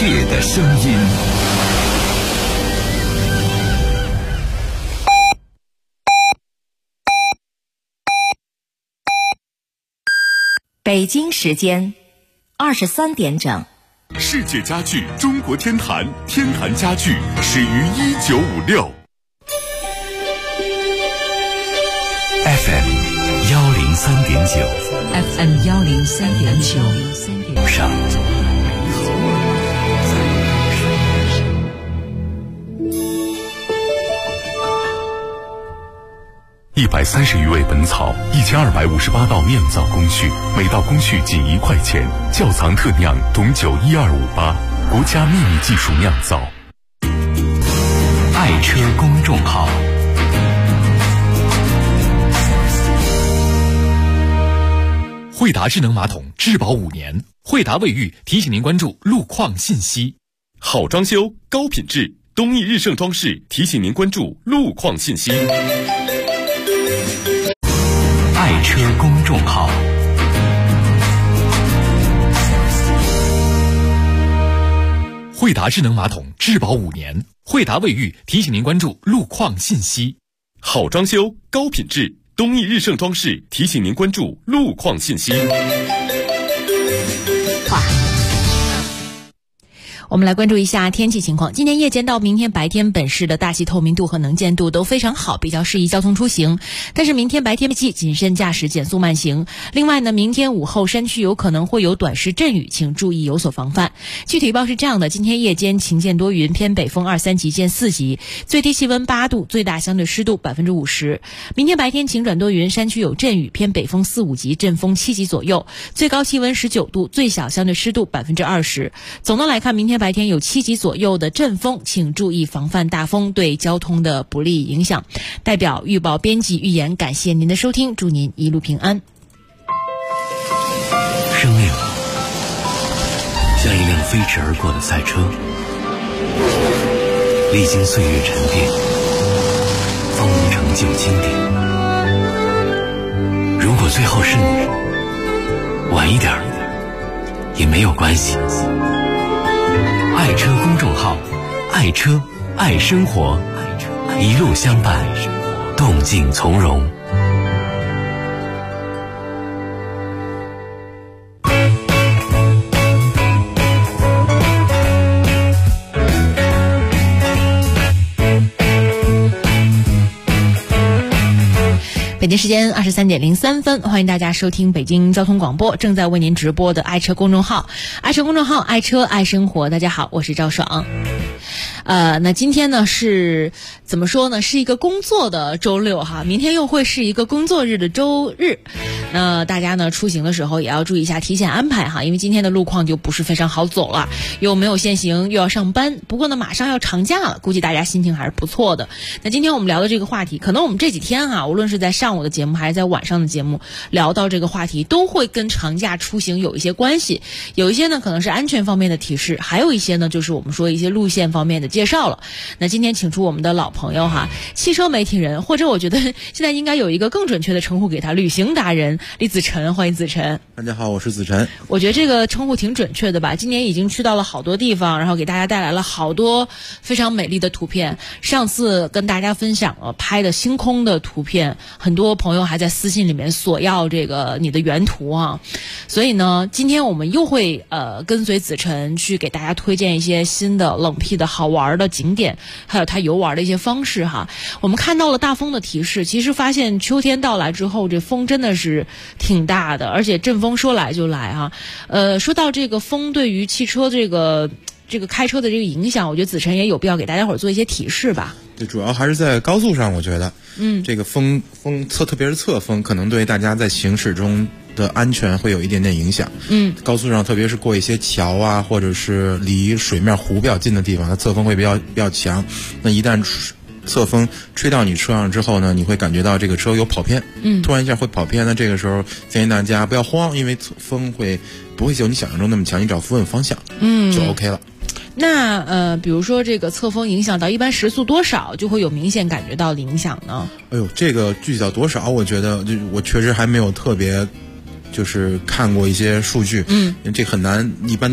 切的声音。 北京时间23点整。 世界家具中国天坛，天坛家具始于1956。 FM 103.9 FM 103.9 上130余味本草，1258道酿造工序，每道工序仅1块钱。窖藏特酿董酒12588，国家秘密技术酿造。爱车公众号。 惠达智能马桶质保5年，惠达卫浴提醒您关注路况信息。 好装修，高品质，东益日盛装饰提醒您关注路况信息。 爱车公众号。 惠达智能马桶质保5年，惠达卫浴提醒您关注路况信息。 好装修，高品质，东益日盛装饰提醒您关注路况信息。 我们来关注一下天气情况。今天夜间到明天白天，本市的大气透明度和能见度都非常好，比较适宜交通出行。但是明天白天谨慎驾驶，减速慢行。另外呢，明天午后山区有可能会有短时阵雨，请注意有所防范。具体预报是这样的：今天夜间晴见多云，偏北风2、3级见4级，最低气温8度，最大相对湿度50%。明天白天晴转多云，山区有阵雨，偏北风4、5级，阵风7级左右，最高气温19度，最小相对湿度20%。总的来看，明天白天有7级左右的阵风，请注意防范大风对交通的不利影响。代表预报编辑预言，感谢您的收听，祝您一路平安。 生命像一辆飞驰而过的赛车，历经岁月沉淀，方能成就经典。如果最后是你，晚一点也没有关系。爱车公众号，爱车爱生活，一路相伴，动静从容。 北京时间23点03分，欢迎大家收听北京交通广播正在为您直播的爱车公众号，爱车公众号，爱车爱生活。大家好，我是赵爽。那今天呢是怎么说呢？是一个工作的周六哈，明天又会是一个工作日的周日。那大家呢出行的时候也要注意一下提前安排哈，因为今天的路况就不是非常好走了，又没有限行，又要上班。不过呢，马上要长假了，估计大家心情还是不错的。那今天我们聊的这个话题，可能我们这几天哈，无论是在上午的节目还是在晚上的节目，聊到这个话题，都会跟长假出行有一些关系。有一些呢可能是安全方面的提示，还有一些呢就是我们说一些路线方面的介绍了。那今天请出我们的老朋友哈，汽车媒体人，或者我觉得现在应该有一个更准确的称呼给他，旅行达人李子晨。欢迎子晨。 大家好，我是子晨。 我觉得这个称呼挺准确的吧，今年已经去到了好多地方，然后给大家带来了好多非常美丽的图片。上次跟大家分享了拍的星空的图片，很多朋友还在私信里面索要这个你的原图啊。所以呢，今天我们又会跟随子晨去给大家推荐一些新的冷僻的好玩的景点，还有它游玩的一些方式哈。我们看到了大风的提示，其实发现秋天到来之后，这风真的是挺大的，而且阵风说来就来哈。说到这个风对于汽车这个开车的这个影响，我觉得子晨也有必要给大家伙儿做一些提示吧。 对，主要还是在高速上，我觉得，这个风特别是侧风，可能对大家在行驶中的安全会有一点点影响。高速上，特别是过一些桥啊，或者是离水面湖比较近的地方，它侧风会比较强。那一旦侧风吹到你车上之后呢，你会感觉到这个车有跑偏，突然一下会跑偏。那这个时候建议大家不要慌，因为风不会有你想象中那么强，你只要扶稳方向，就 OK 了。 那比如说这个侧风影响到一般时速多少就会有明显感觉到的影响呢？ 哎呦，这个具体到多少，我觉得我确实还没有特别就是看过一些数据，因为这很难，一般都是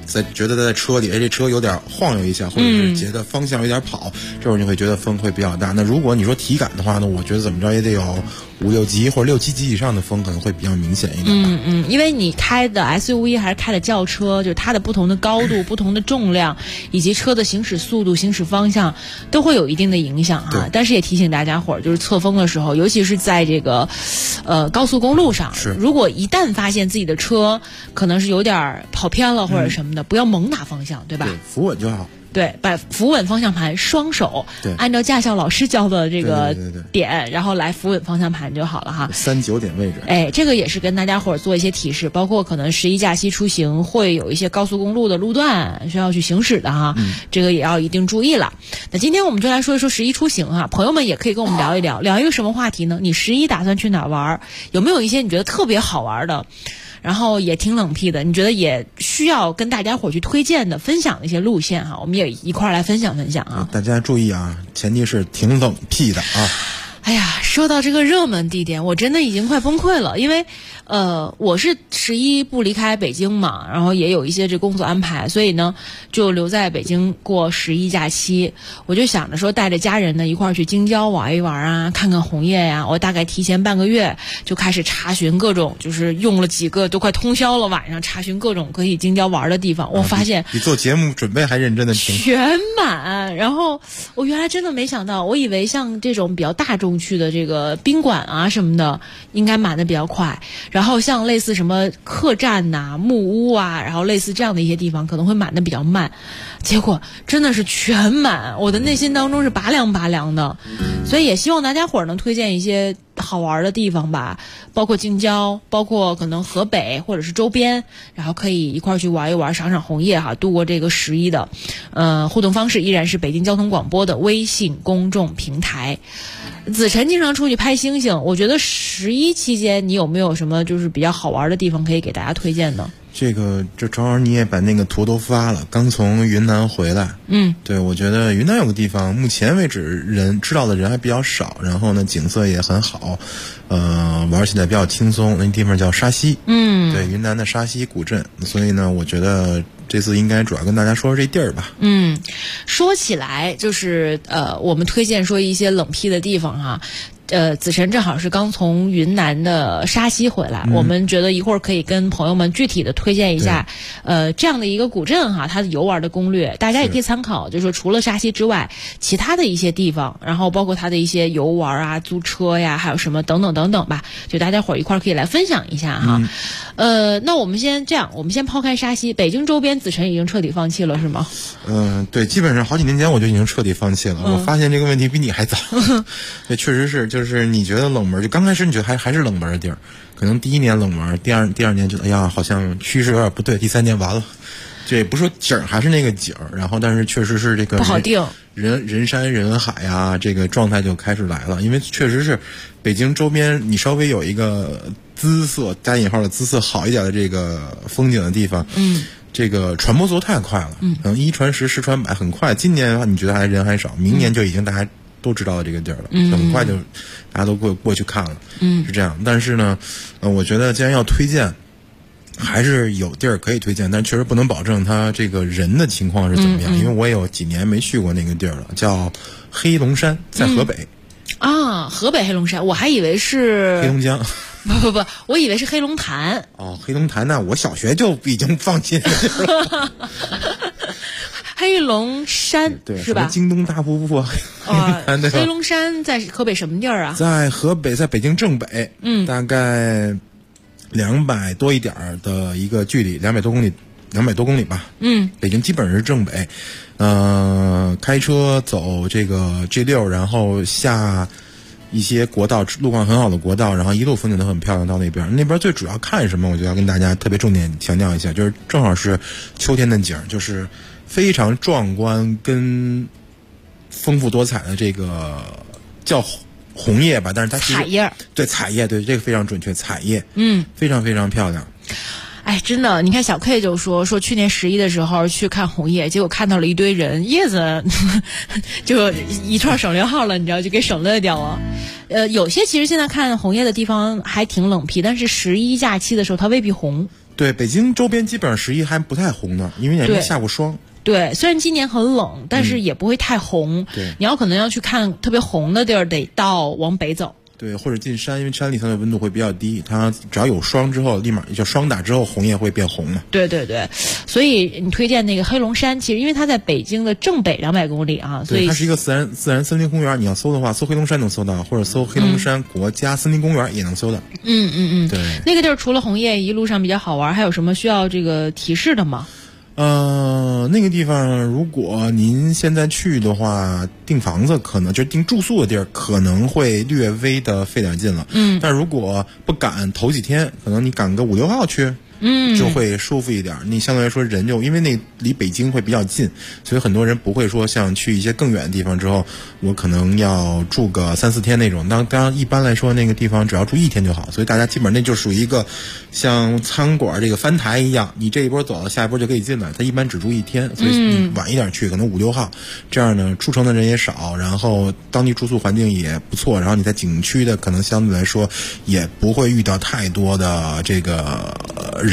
觉得在车里，这车有点晃悠一下，或者是觉得方向有点跑，这会儿你会觉得风会比较大。那如果你说体感的话呢，我觉得怎么着也得有5、6级或者6、7级以上的风可能会比较明显一点。 因为你开的 SUV 还是开的轿车，就是它的不同的高度、不同的重量，以及车的行驶速度、行驶方向都会有一定的影响哈。但是也提醒大家伙儿，就是测风的时候，尤其是在这个高速公路上，如果一旦发现自己的车可能是有点跑偏了或者什么的，不要猛打方向，对吧？ 对，扶稳就好。 对，把扶稳方向盘，双手按照驾校老师教的这个点，然后来扶稳方向盘就好了哈。 3、9点位置。 哎，这个也是跟大家伙儿做一些提示，包括可能11假期出行会有一些高速公路的路段需要去行驶的哈，这个也要一定注意了。那今天我们就来说一说11出行哈，朋友们也可以跟我们聊一聊，聊一个什么话题呢？你11打算去哪儿玩？有没有一些你觉得特别好玩的？然后也挺冷僻的，你觉得也需要跟大家伙去推荐的、分享的一些路线哈，我们也一块儿来分享分享啊。 大家注意啊，前提是挺冷僻的啊。 哎呀，说到这个热门地点，我真的已经快崩溃了，因为我是11不离开北京嘛，然后也有一些这工作安排，所以呢就留在北京过11假期。我就想着说带着家人呢一块儿去京郊玩一玩啊，看看红叶呀。我大概提前半个月就开始查询各种，就是用了几个都快通宵了，晚上查询各种可以京郊玩的地方。我发现比做节目准备还认真的全满。然后我原来真的没想到，我以为像这种比较大众去的这个宾馆啊什么的应该满的比较快，然后像类似什么客栈呐、木屋啊，然后类似这样的一些地方可能会满的比较慢，结果真的是全满，我的内心当中是拔凉拔凉的。所以也希望大家伙儿能推荐一些好玩的地方吧，包括京郊，包括可能河北或者是周边，然后可以一块儿去玩一玩，赏赏红叶哈，度过这个11的。互动方式依然是北京交通广播的微信公众平台。子晨经常出去拍星星，我觉得11期间你有没有什么就是比较好玩的地方可以给大家推荐呢？ 这正好你也把那个图都发了，刚从云南回来。对，我觉得云南有个地方，目前为止知道的人还比较少，然后呢景色也很好，玩起来比较轻松。那地方叫沙溪，对，云南的沙溪古镇。所以呢，我觉得这次应该主要跟大家说说这地儿吧。 说起来就是我们推荐说一些冷僻的地方哈。子晨正好是刚从云南的沙溪回来，我们觉得一会儿可以跟朋友们具体的推荐一下，这样的一个古镇哈，它的游玩的攻略，大家也可以参考。就是说除了沙溪之外，其他的一些地方，然后包括它的一些游玩啊、租车呀，还有什么等等等等吧，就大家伙儿一块儿可以来分享一下哈。那我们先这样，我们先抛开沙溪，北京周边，子晨已经彻底放弃了是吗？ 对，基本上好几年前我就已经彻底放弃了。我发现这个问题比你还早。对，确实是，就是你觉得冷门，就刚开始你觉得还是冷门的地儿，可能第1年冷门，第二年觉得哎呀好像趋势有点不对，第3年完了。这也不是说景儿还是那个景儿，然后但是确实是这个不好定， 人山人海啊，这个状态就开始来了。因为确实是北京周边，你稍微有一个姿色加引号的姿色好一点的这个风景的地方，这个传播速度太快了，1传10，10传100，很快。今年的话，你觉得人还少，明年就已经大家都知道了这个地儿了，很快就大家都过去看了，是这样。但是呢，我觉得既然要推荐，还是有地儿可以推荐，但确实不能保证它这个人的情况是怎么样，因为我也有几年没去过那个地儿了，叫黑龙山，在河北。 河北黑龙山，我还以为是黑龙江。 不，我以为是黑龙潭。 黑龙潭那我小学就已经放弃了。 黑龙山对是吧？ 京东大瀑布。 黑龙山在河北什么地儿啊？ 在河北，在北京正北，大概200多一点的一个距离，200多公里吧。北京基本上是正北。开车走这个 G6，然后下一些国道，路况很好的国道，然后一路风景都很漂亮。到那边最主要看什么，我就要跟大家特别重点强调一下，就是正好是秋天的景，就是非常壮观跟丰富多彩的这个叫红叶吧，但是它彩叶， 对，彩叶，对，这个非常准确，彩叶，非常非常漂亮。 哎，真的，你看小 K 就说去年11的时候去看红叶，结果看到了一堆人，叶子就一串省略号了，你知道，就给省略掉了。有些其实现在看红叶的地方还挺冷僻，但是11假期的时候它未必红。 对，北京周边基本上11还不太红呢，因为也没下过霜。 对，虽然今年很冷，但是也不会太红。 对， 你可能要去看特别红的地儿，得往北走。 对，或者进山，因为山里头的温度会比较低，它只要有霜之后，立马就霜打之后，红叶会变红嘛。 对对对，所以你推荐那个黑龙山，其实因为它在北京的正北200公里啊，所以它是一个自然森林公园。你要搜的话，搜黑龙山能搜到，或者搜黑龙山国家森林公园也能搜到。对， 那个地儿除了红叶，一路上比较好玩，还有什么需要这个提示的吗？ 那个地方如果您现在去的话，订房子可能就是订住宿的地儿可能会略微的费点劲了。但如果不赶头几天，可能你赶个5、6号去。就会舒服一点。你相对来说人就因为那离北京会比较近，所以很多人不会说像去一些更远的地方之后，我可能要住个3、4天那种。当然一般来说那个地方只要住1天就好，所以大家基本上那就属于一个像餐馆这个翻台一样，你这一波走了，下一波就可以进来。它一般只住1天，所以你晚一点去，可能5、6号，这样呢出城的人也少，然后当地住宿环境也不错，然后你在景区的可能相对来说也不会遇到太多的这个人。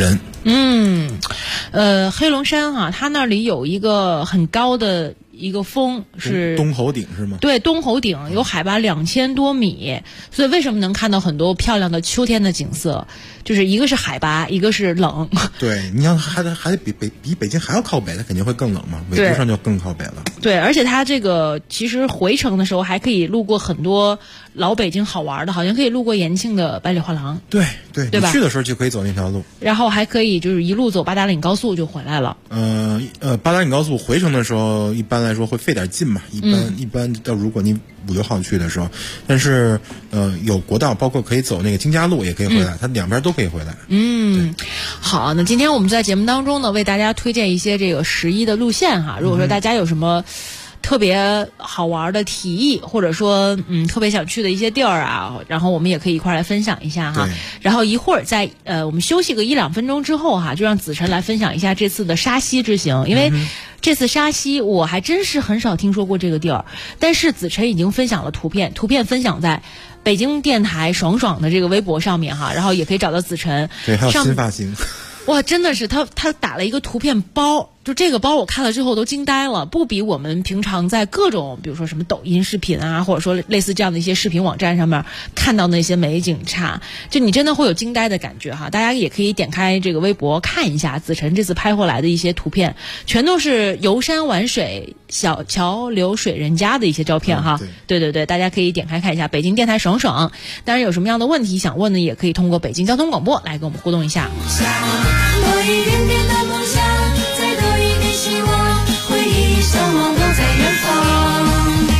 黑龙山啊，它那里有一个很高的一个峰，是东侯顶是吗？ 对，东侯顶有海拔2000多米，所以为什么能看到很多漂亮的秋天的景色？就是一个是海拔，一个是冷。 对，你要还得比北京还要靠北，它肯定会更冷嘛，纬度上就更靠北了。 对，而且它这个其实回程的时候还可以路过很多老北京好玩的，好像可以路过延庆的百里画廊。 对吧？ 你去的时候就可以走那条路， 然后还可以就是一路走八达岭高速就回来了。 八达岭高速回程的时候一般来说会费点劲嘛，一般到如果你5、6号去的时候，但是有国道，包括可以走那个京嘉路也可以回来，它两边都可以回来。 好，那今天我们在节目当中呢，为大家推荐一些这个11的路线哈。如果说大家有什么特别好玩的提议，或者说特别想去的一些地儿啊，然后我们也可以一块来分享一下哈。然后一会儿在我们休息个1、2分钟之后哈，就让子晨来分享一下这次的沙溪之行，因为这次沙溪我还真是很少听说过这个地儿，但是子晨已经分享了图片分享在北京电台爽爽的这个微博上面哈，然后也可以找到子晨。 对，还有新发型。 哇，真的是他打了一个图片包，就这个包我看了之后都惊呆了，不比我们平常在各种比如说什么抖音视频啊，或者说类似这样的一些视频网站上面看到那些美景差，就你真的会有惊呆的感觉哈。大家也可以点开这个微博看一下子晨这次拍回来的一些图片，全都是游山玩水、小桥流水人家的一些照片哈。对，大家可以点开看一下。北京电台爽爽，当然有什么样的问题想问呢，也可以通过北京交通广播来跟我们互动一下。 多一点点的梦想，再多一点希望，回忆向往都在远方。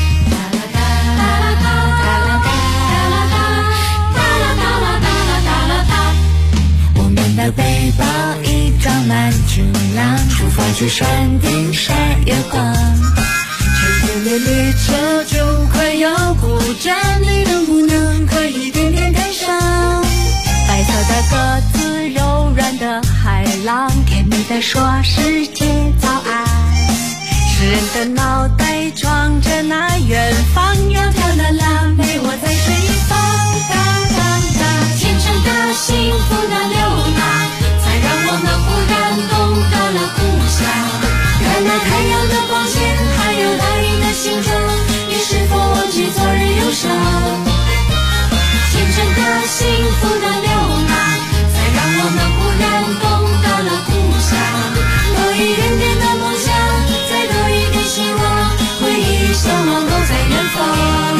我们的背包已装满行囊，出发去山顶晒月光。成天的列车就快要过站，你能不能快一点点赶上？白色的鸽子，柔软的海浪，甜蜜地说世界早安。诗人的脑袋装着那远方，窈窕的蓝莓我在水方。天真的幸福的流浪，才让我们忽然懂得了故乡。看那太阳的光线，还有大雨的形状，你是否忘记昨日忧伤？天真的幸福的流浪，才让我们忽然懂得了故乡。多一点点的梦想，再多一点希望，回忆向往都在远方。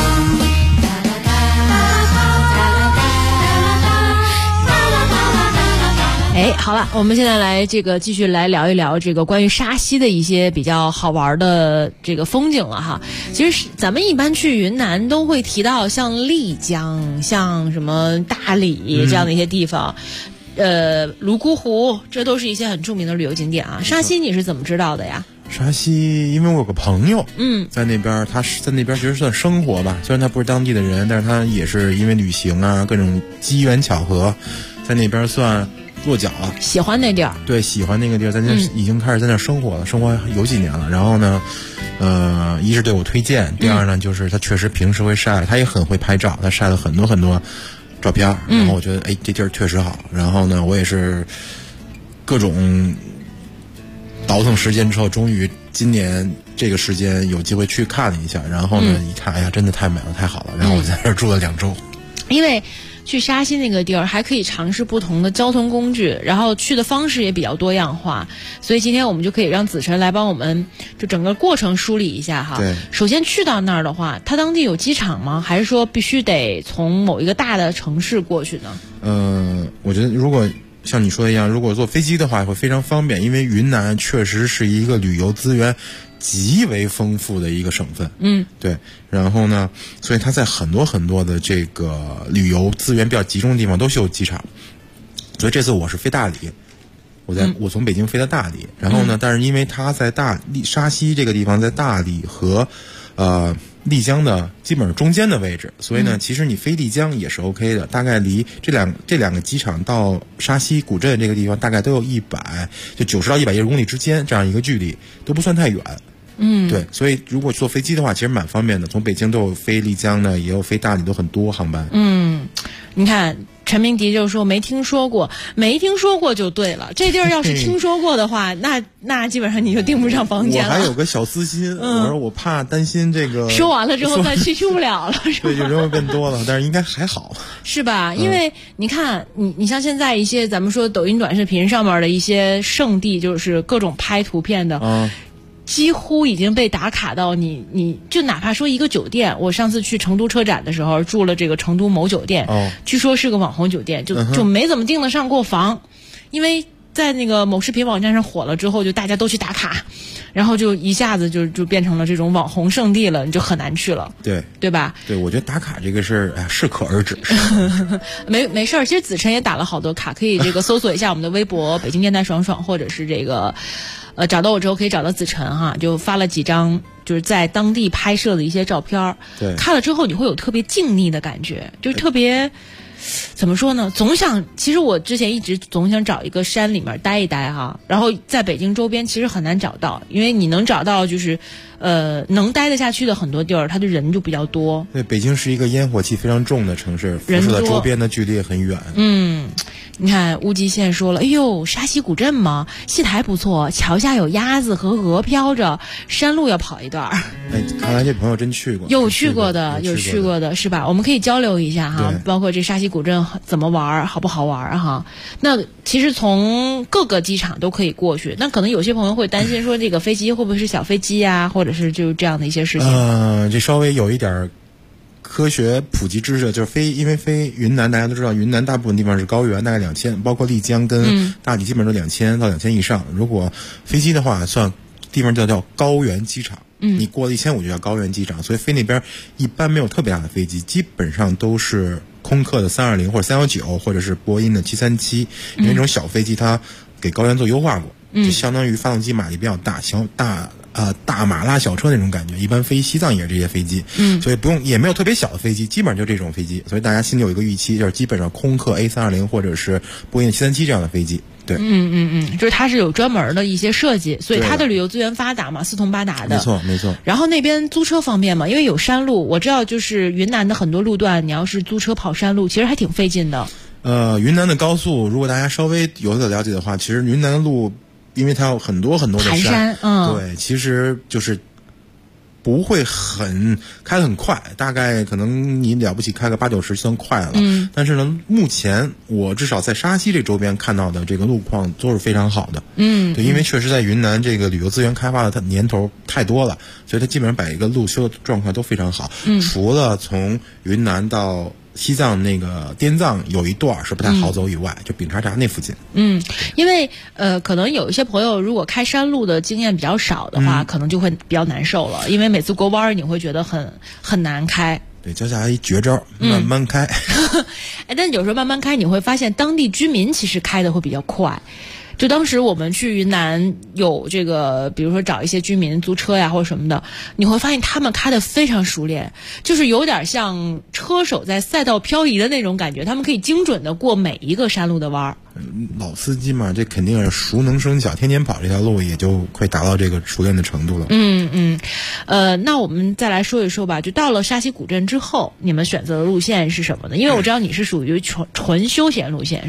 好了，我们现在来继续来聊一聊这个关于沙溪的一些比较好玩的这个风景了哈。其实咱们一般去云南都会提到像丽江、像什么大理这样的一些地方，泸沽湖，这都是一些很著名的旅游景点啊。沙溪你是怎么知道的呀？ 沙溪，因为我有个朋友，在那边，他在那边其实算生活吧，虽然他不是当地的人，但是他也是因为旅行啊，各种机缘巧合，在那边算落脚了。 喜欢那地儿？对， 喜欢那个地儿，在那已经开始在那生活了，生活有几年了。然后呢，一是对我推荐，第二呢，就是他确实平时会晒，他也很会拍照，他晒了很多很多照片，然后我觉得这地儿确实好。然后呢，我也是各种倒腾时间之后，终于今年这个时间有机会去看了一下，然后呢，一看，哎呀，真的太美了，太好了，然后我在这儿住了2周。 因为去沙溪那个地儿还可以尝试不同的交通工具，然后去的方式也比较多样化，所以今天我们就可以让子晨来帮我们就整个过程梳理一下哈。 对， 首先去到那儿的话，它当地有机场吗？还是说必须得从某一个大的城市过去呢？ 我觉得如果像你说的一样，如果坐飞机的话会非常方便，因为云南确实是一个旅游资源极为丰富的一个省份。对。然后呢，所以它在很多很多的这个旅游资源比较集中的地方都是有机场。所以这次我是飞大理，我从北京飞到大理，然后呢，但是因为它在沙溪这个地方在大理和丽江的基本上中间的位置，所以呢，其实你飞丽江也是 OK 的，大概离这两个机场到沙溪古镇这个地方大概都有90到110公里之间这样一个距离，都不算太远。对，所以如果坐飞机的话，其实蛮方便的。从北京都有飞丽江的，也有飞大理，都很多航班。 你看陈明迪就说没听说过就对了。这地儿要是听说过的话，那基本上你就订不上房间了。 我还有个小私心，我说我怕担心这个说完了之后再去不了了，是吧？ 对，就人会变多了，但是应该还好， 是吧？因为你看，你像现在一些咱们说抖音短视频上面的一些圣地，就是各种拍图片的。几乎已经被打卡到你就哪怕说一个酒店，我上次去成都车展的时候住了这个成都某酒店，据说是个网红酒店，就没怎么订得上过房，因为在那个某视频网站上火了之后，就大家都去打卡，然后就一下子就变成了这种网红圣地了，你就很难去了，对吧？对， 我觉得打卡这个事儿适可而止。 没事儿，其实子晨也打了好多卡，可以这个搜索一下我们的微博北京电台爽爽，或者是这个找到我之后可以找到子晨哈，就发了几张就是在当地拍摄的一些照片。对，看了之后你会有特别静谧的感觉，就特别怎么说呢？其实我之前一直总想找一个山里面待一待哈，然后在北京周边其实很难找到，因为你能找到就是能待得下去的很多地儿，它的人就比较多。 对，北京是一个烟火气非常重的城市，辐射的周边的距离也很远。 你看乌鸡县说了，哎呦，沙溪古镇嘛，戏台不错，桥下有鸭子和鹅飘着，山路要跑一段。 看来这朋友真去过， 有去过的是吧？我们可以交流一下哈，包括这沙溪古镇怎么玩，好不好玩哈？那其实从各个机场都可以过去，那可能有些朋友会担心说，这个飞机会不会是小飞机呀，或者是就这样的一些事情。 这稍微有一点科学普及知识，就是因为飞云南，大家都知道云南大部分地方是高原，大概2000，包括丽江跟大理基本都2000到2000以上。如果飞机的话，算地方叫高原机场。你过了1500就叫高原机场，所以飞那边一般没有特别大的飞机，基本上都是空客的320或者319，或者是波音的737，因为这种小飞机它给高原做优化过，就相当于发动机马力比较大，大马拉小车那种感觉，一般飞西藏也是这些飞机，所以也没有特别小的飞机，基本上就这种飞机，所以大家心里有一个预期，就是基本上空客 A320或者是波音737这样的飞机。对， 就是它是有专门的一些设计，所以它的旅游资源发达嘛，四通八达的。 没错。 然后那边租车方便嘛，因为有山路，我知道就是云南的很多路段，你要是租车跑山路，其实还挺费劲的。 云南的高速，如果大家稍微有所了解的话，其实云南的路，因为它有很多很多的山，对，其实就是不会开得很快，大概可能你了不起开个80-90算快了。但是呢，目前我至少在沙溪这周边看到的这个路况都是非常好的。对，因为确实在云南这个旅游资源开发的它年头太多了，所以它基本上把一个路修的状况都非常好。除了从云南到西藏那个滇藏有一段是不太好走以外，就丙察闸那附近。 因为可能有一些朋友如果开山路的经验比较少的话，可能就会比较难受了，因为每次过弯你会觉得很难开。 对，教下来一绝招，慢慢开。 但有时候慢慢开，你会发现当地居民其实开的会比较快。就当时我们去云南有这个，比如说找一些居民租车呀或者什么的，你会发现他们开得非常熟练，就是有点像车手在赛道漂移的那种感觉，他们可以精准的过每一个山路的弯儿。 老司机嘛，这肯定是熟能生巧，天天跑这条路也就会达到这个熟练的程度了。 那我们再来说一说吧，就到了沙溪古镇之后，你们选择的路线是什么呢？因为我知道你是属于纯休闲路线是吧？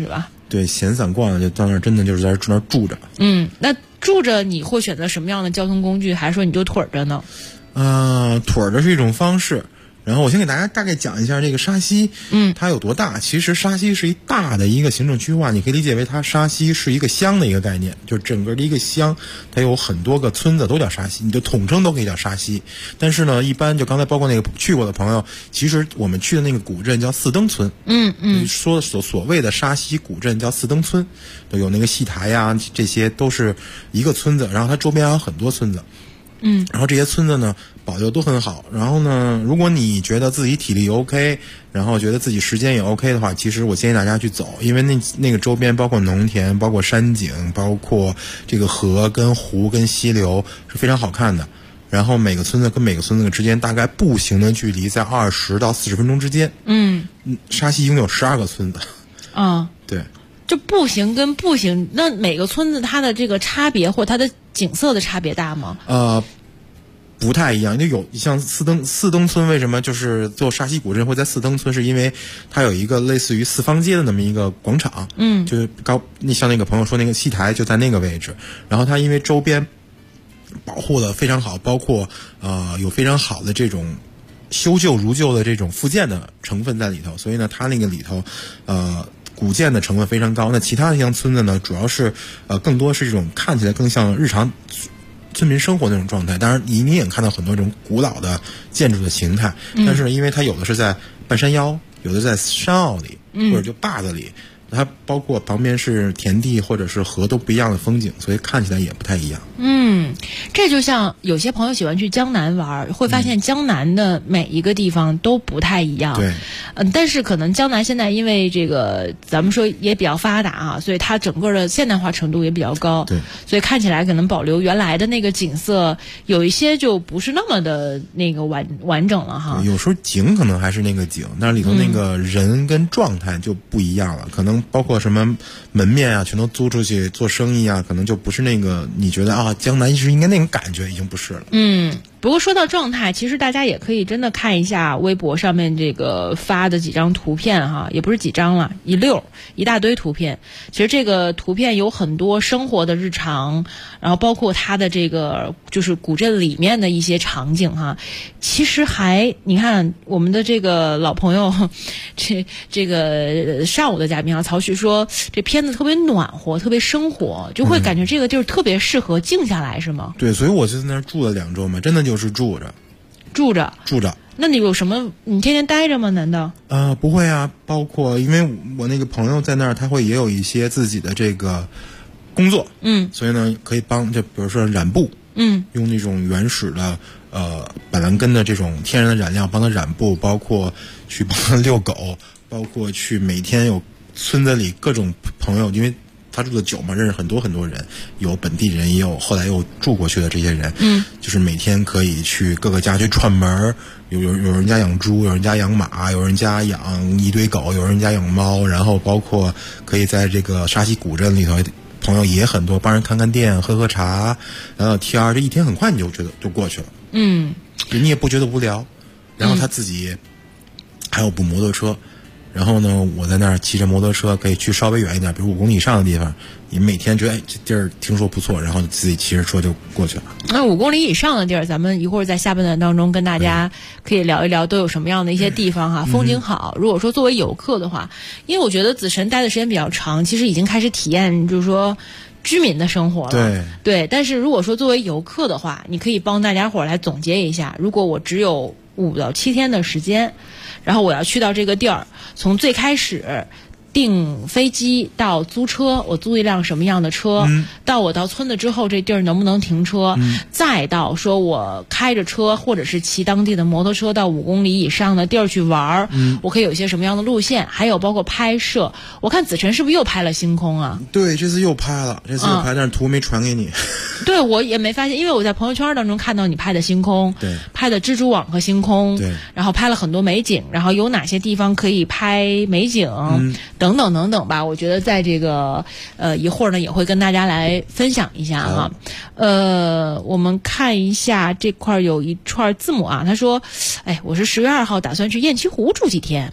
对，闲散逛的就到那儿，真的就是在那儿住着。 那住着你会选择什么样的交通工具，还是说你就腿着呢？ 腿着是一种方式。然后我先给大家大概讲一下这个沙溪，它有多大。其实沙溪是一大的一个行政区划，你可以理解为它沙溪是一个乡的一个概念，就是整个的一个乡，它有很多个村子都叫沙溪，你就统称都可以叫沙溪。但是呢，一般就刚才包括那个去过的朋友，其实我们去的那个古镇叫四灯村，说的所谓的沙溪古镇叫四灯村，都有那个戏台呀，这些都是一个村子，然后它周边还有很多村子。然后这些村子呢保留都很好，然后呢如果你觉得自己体力 OK， 然后觉得自己时间也 OK 的话，其实我建议大家去走，因为那个周边包括农田，包括山景，包括这个河跟湖跟溪流是非常好看的。然后每个村子跟每个村子之间大概步行的距离在20到40分钟之间。沙溪一共有12个村子。对， 就步行跟步行，那每个村子它的这个差别或者它的景色的差别大吗？ 不太一样，就有像四灯村，为什么就是做沙溪古镇会在四灯村，是因为它有一个类似于四方街的那么一个广场，就是你像那个朋友说那个戏台就在那个位置，然后它因为周边保护的非常好，包括有非常好的这种修旧如旧的这种复建的成分在里头，所以呢它那个里头古建的成分非常高。那其他的像村子呢，主要是更多是这种看起来更像日常村民生活那种状态。当然你也看到很多这种古老的建筑的形态，但是因为它有的是在半山腰，有的在山坳里，或者就坝子里，它包括旁边是田地或者是河都不一样的风景，所以看起来也不太一样。 这就像有些朋友喜欢去江南玩，会发现江南的每一个地方都不太一样。 对， 但是可能江南现在因为这个咱们说也比较发达啊，所以它整个的现代化程度也比较高。 对， 所以看起来可能保留原来的那个景色，有一些就不是那么的那个完整了哈。 有时候景可能还是那个景，但是里头那个人跟状态就不一样了，可能包括什么门面啊，全都租出去做生意啊，可能就不是那个你觉得江南是应该那种感觉，已经不是了。 不过说到状态，其实大家也可以真的看一下微博上面这个发的几张图片哈，也不是几张了，一大堆图片。其实这个图片有很多生活的日常，然后包括它的这个就是古镇里面的一些场景哈。其实你看我们的这个老朋友，这个上午的嘉宾啊，曹旭说这片子特别暖和，特别生活，就会感觉这个地儿特别适合静下来，是吗？ 对，所以我就在那儿住了2周嘛，真的就是住着。 那你有什么？你天天待着吗？难道？ 不会啊，包括因为我那个朋友在那儿，他也有一些自己的这个工作，所以呢可以就比如说染布，用那种原始的板蓝根的这种天然的染料帮他染布，包括去帮他遛狗，包括去每天有村子里各种朋友，因为他住的久嘛，认识很多人，有本地人，也有后来又住过去的这些人，就是每天可以去各个家去串门，有人家养猪，有人家养马，有人家养一堆狗，有人家养猫，然后包括可以在这个沙溪古镇里头，朋友也很多，帮人看看店，喝茶，然后天儿，这一天很快你就觉得就过去了，你也不觉得无聊。然后他自己还有部摩托车。然后呢，我在那儿骑着摩托车，可以去稍微远一点，比如5公里以上的地方。你每天觉得这地儿听说不错，然后自己骑着车就过去了。 那5公里以上的地儿，咱们一会儿在下半段当中跟大家可以聊一聊，都有什么样的一些地方哈，风景好。如果说作为游客的话，因为我觉得子晨待的时间比较长，其实已经开始体验就是说居民的生活了。对。但是如果说作为游客的话，你可以帮大家伙来总结一下，如果我只有5到7天的时间，然后我要去到这个地儿，从最开始订飞机到租车，我租一辆什么样的车，到我到村子之后这地儿能不能停车，再到说我开着车或者是骑当地的摩托车到5公里以上的地儿去玩，我可以有些什么样的路线，还有包括拍摄。我看子晨是不是又拍了星空啊？ 对，这次又拍了，但是图没传给你。 对，我也没发现，因为我在朋友圈当中看到你拍的星空， 对， 拍的蜘蛛网和星空， 对， 然后拍了很多美景，然后有哪些地方可以拍美景，等等等等吧。我觉得在这个一会儿呢也会跟大家来分享一下哈。我们看一下这块有一串字母啊，他说，我是10月2号打算去雁栖湖住几天。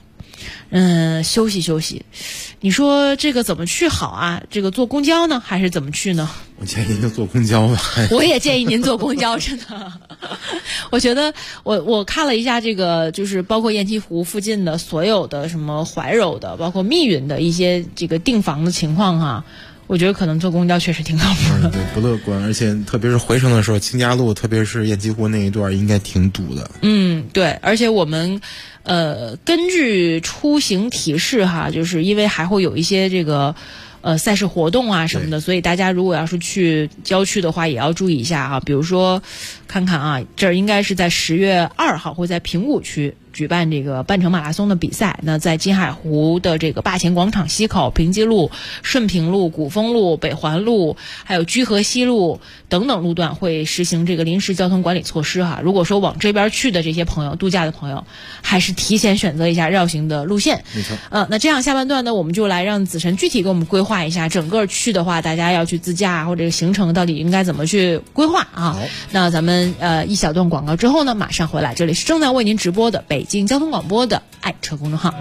休息休息。你说这个怎么去好啊？这个坐公交呢，还是怎么去呢？ 我建议您就坐公交吧。 我也建议您坐公交，真的。我觉得我看了一下这个，就是包括雁栖湖附近的所有的什么怀柔的，包括密云的一些这个订房的情况哈。我觉得可能坐公交确实挺靠谱的， 对，不乐观，而且特别是回程的时候，清嘉路，特别是雁栖湖那一段，应该挺堵的。 对，而且我们根据出行提示哈，就是因为还会有一些这个赛事活动啊什么的，所以大家如果要是去郊区的话，也要注意一下哈。比如说，看看啊，这儿应该是在10月2号会在平谷区举办这个半程马拉松的比赛。那在金海湖的这个坝前广场西口、平基路、顺平路、古风路、北环路，还有居河西路等等路段会实行这个临时交通管理措施哈。如果说往这边去的这些朋友，度假的朋友，还是提前选择一下绕行的路线。 没错。 那这样下半段呢，我们就来让子晨具体给我们规划一下，整个去的话，大家要去自驾或者行程到底应该怎么去规划啊？那咱们一小段广告之后呢，马上回来。这里是正在为您直播的北京交通广播的爱车公众号。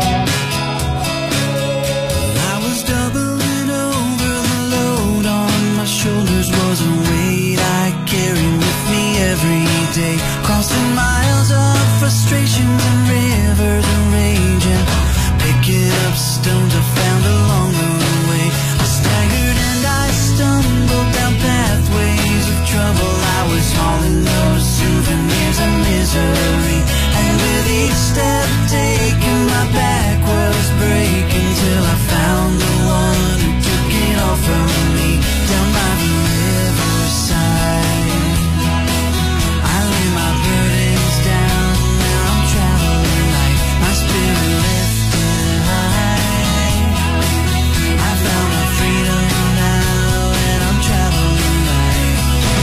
Step taken, my back was breaking till I found the one who took it all from me. Down by the riverside, I lay my burdens down. Now I'm traveling light, my spirit lifted high. I found my freedom now, and I'm traveling light.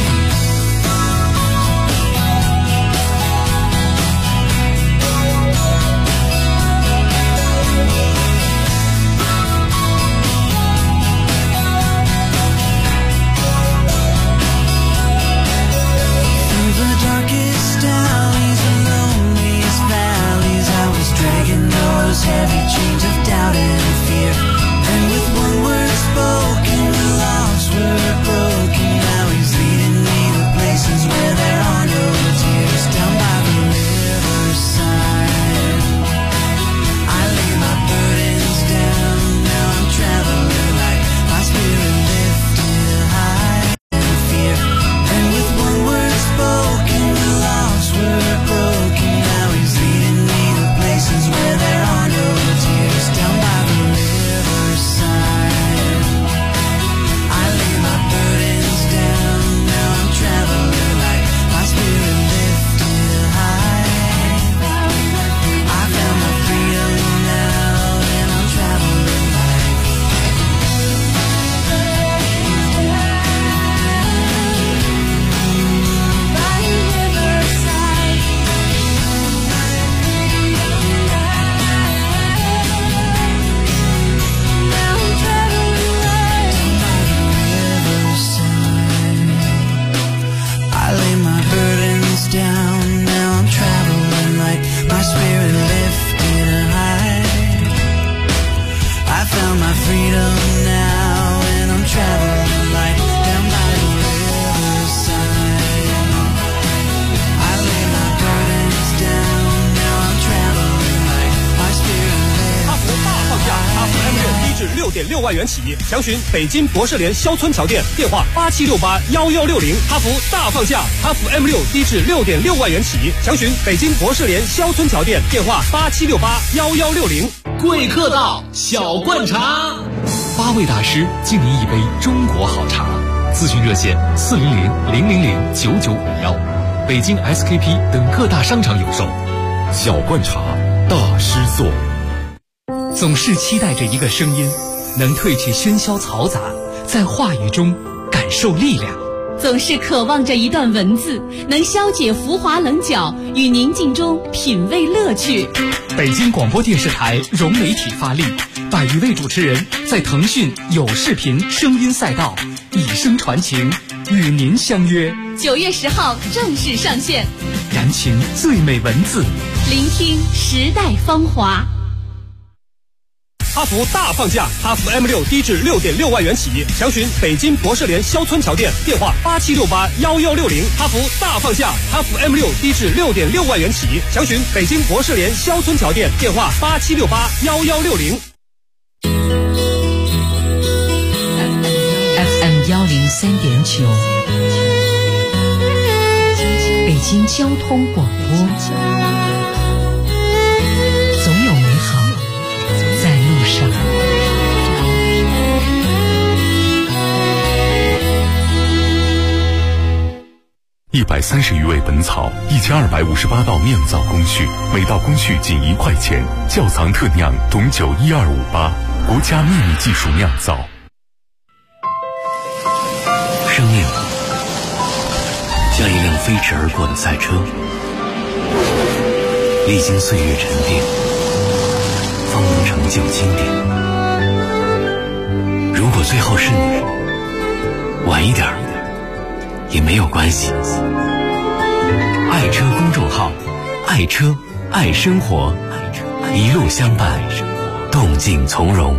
Heavy chains of doubt and fear, and with one word spoken, the laws were broken. Now he's leading me to places where there are no tears. Down by the riverside, I lay my burdens down. Now I'm traveling light, my spirit lifted high and fear, and with one word spoken, the laws were broken. Now he's leading me to places where there are tears. Down by the riverside, I lay my burdens down. Now I'm traveling light, my spirit lifted high. I found my freedom now, and I'm traveling light. By the riverside, down, now I'm traveling light, my spirit lifted high. I found my freedom now, and I'm traveling light, down by the riverside. I lay my burdens down, now I'm traveling light, my spirit lifted high. 哈弗大放价，哈弗 M6低至6.6万元起，详询北京博士联肖村桥店，电话87681160。哈弗大放价，哈弗 M6低至6.6万元起，详询北京博士联肖村桥店，电话87681160。 贵客到，小灌茶，8位大师敬您一杯中国好茶。咨询热线400-000-9951，北京 SKP 等各大商场有售。 小灌茶，大师做。 总是期待着一个声音，能褪去喧嚣嘈杂，在话语中感受力量。 总是渴望着一段文字，能消解浮华棱角，与宁静中品味乐趣。 北京广播电视台融媒体发力，100余位主持人在腾讯有视频声音赛道以声传情，与您相约。 9月10号正式上线， 燃情最美文字， 聆听时代芳华。 哈弗大放价，哈弗 M6低至6.6万元起，详询北京博士联肖村桥店，电话87681160。哈弗大放价，哈弗 M6低至6.6万元起，详询北京博士联肖村桥店，电话87681160。 FM 103.9，北京交通广播，总有美好在路上。 130余味本草，1258道酿造工序，每道工序仅1块钱。窖藏特酿董酒12588，国家秘密技术酿造。 生命像一辆飞驰而过的赛车，历经岁月沉淀，方能成就经典。如果最后是你，晚一点也没有关系。爱车公众号，爱车爱生活，一路相伴，动静从容。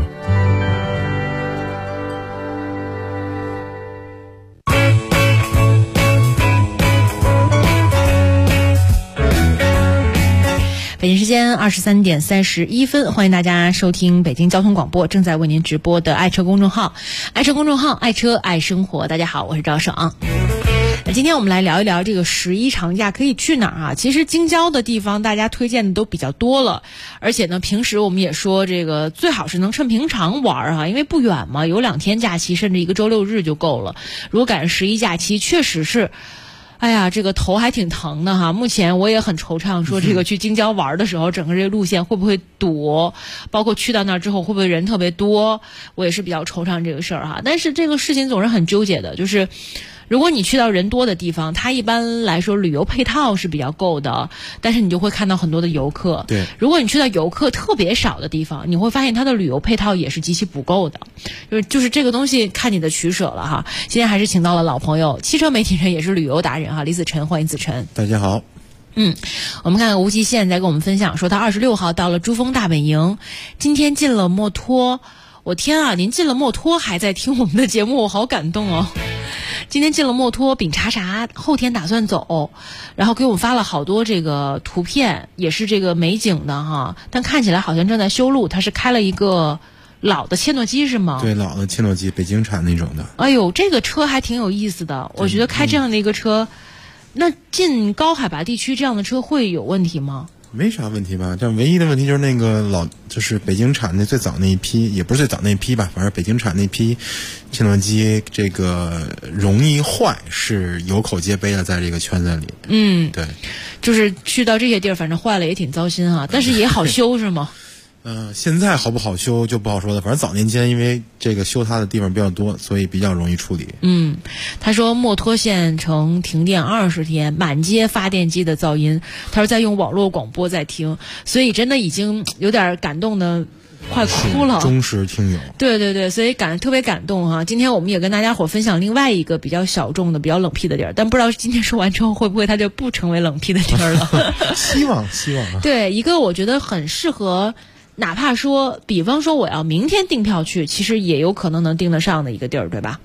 北京时间23点31分，欢迎大家收听北京交通广播正在为您直播的爱车公众号，爱车公众号，爱车爱生活。大家好，我是赵爽。那今天我们来聊一聊这个11长假可以去哪儿啊？其实京郊的地方大家推荐的都比较多了，而且呢，平时我们也说这个最好是能趁平常玩哈，因为不远嘛，有2天假期，甚至一个周6日就够了。如果赶上11假期，确实是。哎呀，这个头还挺疼的哈。目前我也很惆怅，说这个去京郊玩的时候，整个这个路线会不会堵，包括去到那儿之后会不会人特别多，我也是比较惆怅这个事儿哈。但是这个事情总是很纠结的，就是如果你去到人多的地方，它一般来说旅游配套是比较够的，但是你就会看到很多的游客。 对， 如果你去到游客特别少的地方，你会发现它的旅游配套也是极其不够的。就是这个东西看你的取舍了哈。今天还是请到了老朋友，汽车媒体人也是旅游达人哈，李子晨，欢迎子晨。 大家好。 我们看看吴极宪在跟我们分享说，他26号到了珠峰大本营，今天进了墨脱。我天啊，您进了墨脱还在听我们的节目，我好感动哦。今天进了墨脱丙察察，后天打算走，然后给我们发了好多这个图片，也是这个美景的哈，但看起来好像正在修路，他是开了一个老的切诺基是吗？ 对，老的切诺基，北京产那种的。 哎呦，这个车还挺有意思的，我觉得开这样的一个车，那进高海拔地区这样的车会有问题吗？ 没啥问题吧，但唯一的问题就是那个就是北京产的最早那一批，也不是最早那一批吧，反正北京产那批切诺基这个容易坏是有口皆碑的，在这个圈子里。对， 就是去到这些地儿，反正坏了也挺糟心哈，但是也好修是吗？ 现在好不好修就不好说了，反正早年间因为这个修它的地方比较多，所以比较容易处理。 他说墨脱县城停电20天，满街发电机的噪音，他说在用网络广播在听，所以真的已经有点感动的快哭了。 忠实听友。对， 所以特别感动哈。今天我们也跟大家伙分享另外一个比较小众的、比较冷僻的地儿，但不知道今天说完之后会不会它就不成为冷僻的地儿了。 希望啊。 对，一个我觉得很适合。哪怕说，比方说我要明天订票去，其实也有可能能订得上的一个地儿，对吧？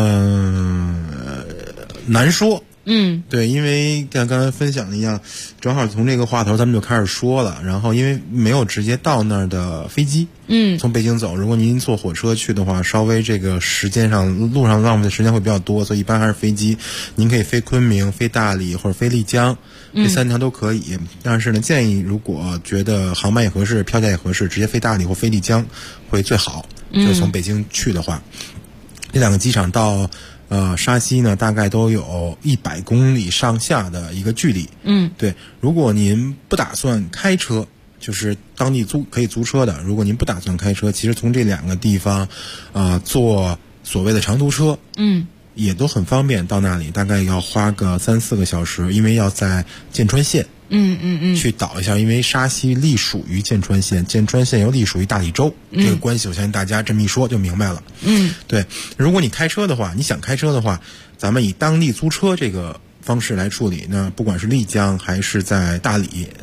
难说。 对， 因为像刚才分享的一样，正好从这个话头咱们就开始说了，然后因为没有直接到那儿的飞机，从北京走，如果您坐火车去的话，稍微这个时间上路上浪费的时间会比较多，所以一般还是飞机。您可以飞昆明、飞大理或者飞丽江，这3条都可以。但是呢，建议如果觉得航班也合适、票价也合适，直接飞大理或飞丽江会最好。就是从北京去的话，这2个机场到沙溪呢，大概都有100公里上下的一个距离。对，如果您不打算开车，就是当地可以租车的。如果您不打算开车，其实从这2个地方，坐所谓的长途车，也都很方便到那里，大概要花个3-4个小时，因为要在剑川县。去导一下，因为沙溪隶属于剑川县，剑川县又隶属于大理州，这个关系我相信大家这么一说就明白了。对，如果你开车的话，你想开车的话，咱们以当地租车这个方式来处理，那不管是丽江还是在大理